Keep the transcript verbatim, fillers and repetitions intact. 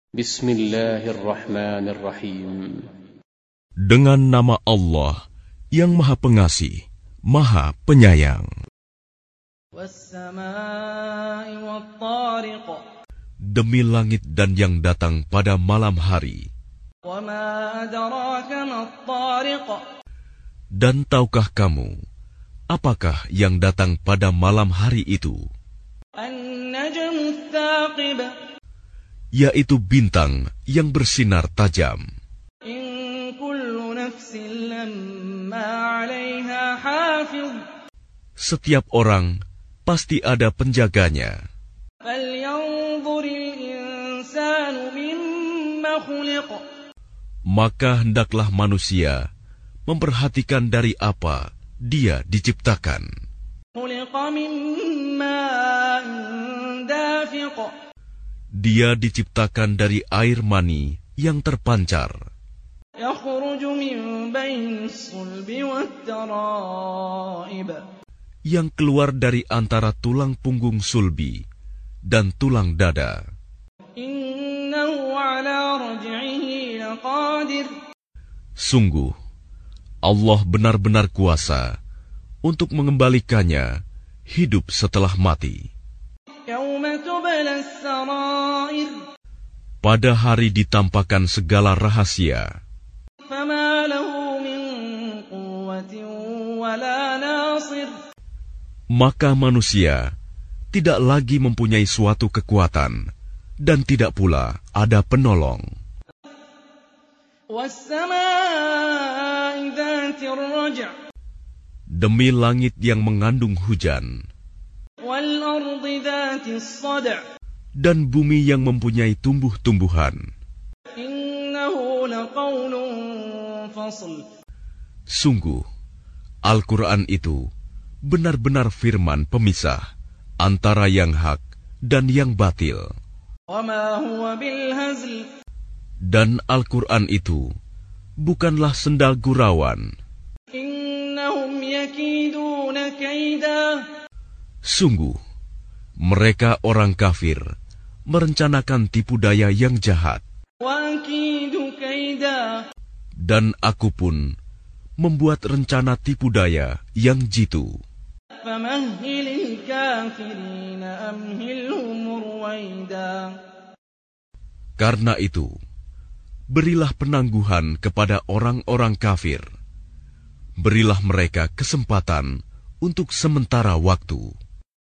Bismillahirrahmanirrahim. Dengan nama Allah yang Maha Pengasih, Maha Penyayang. Wassama'i wattariq. Demi langit dan yang datang pada malam hari. Wama adraka mattariq. Dan tahukah kamu, apakah yang datang pada malam hari itu? An-najmu tsaqib. Yaitu bintang yang bersinar tajam. In kullu nafsin lamma 'alaiha hafiz. Setiap orang pasti ada penjaganya. Falyanzuril insanu mimma khuliq. Maka hendaklah manusia memperhatikan dari apa dia diciptakan. Khuliqa min ma'in dafiq. Dia diciptakan dari air mani yang terpancar. Yakhruju min bainis sulbi wat-tara'ib. Yang keluar dari antara tulang punggung sulbi dan tulang dada. Innahu 'ala raj'ihi laqadir. Sungguh, Allah benar-benar kuasa untuk mengembalikannya hidup setelah mati. Yauma tubla as-sarair. Pada hari ditampakkan segala rahasia. Fama lahu min quwwatin wala nasir. Maka manusia tidak lagi mempunyai suatu kekuatan dan tidak pula ada penolong. Was-samaa'i dzatir raj'. Demi langit yang mengandung hujan. Wal-ardi dzatis sad'. Dan bumi yang mempunyai tumbuh-tumbuhan. Innahu laqawlun fasl. Sungguh, Al-Quran itu benar-benar firman pemisah antara yang hak dan yang batil. Wama huwa bil hazl. Dan Al-Quran itu bukanlah sendal gurauan. Innahum yakiduna kaida. Sungguh, mereka orang kafir merencanakan tipu daya yang jahat. Wa akidu kaida. Dan aku pun membuat rencana tipu daya yang jitu. Famahhilil kafirina amhilhum ruwaida. Karena itu, berilah penangguhan kepada orang-orang kafir. Berilah mereka kesempatan untuk sementara waktu.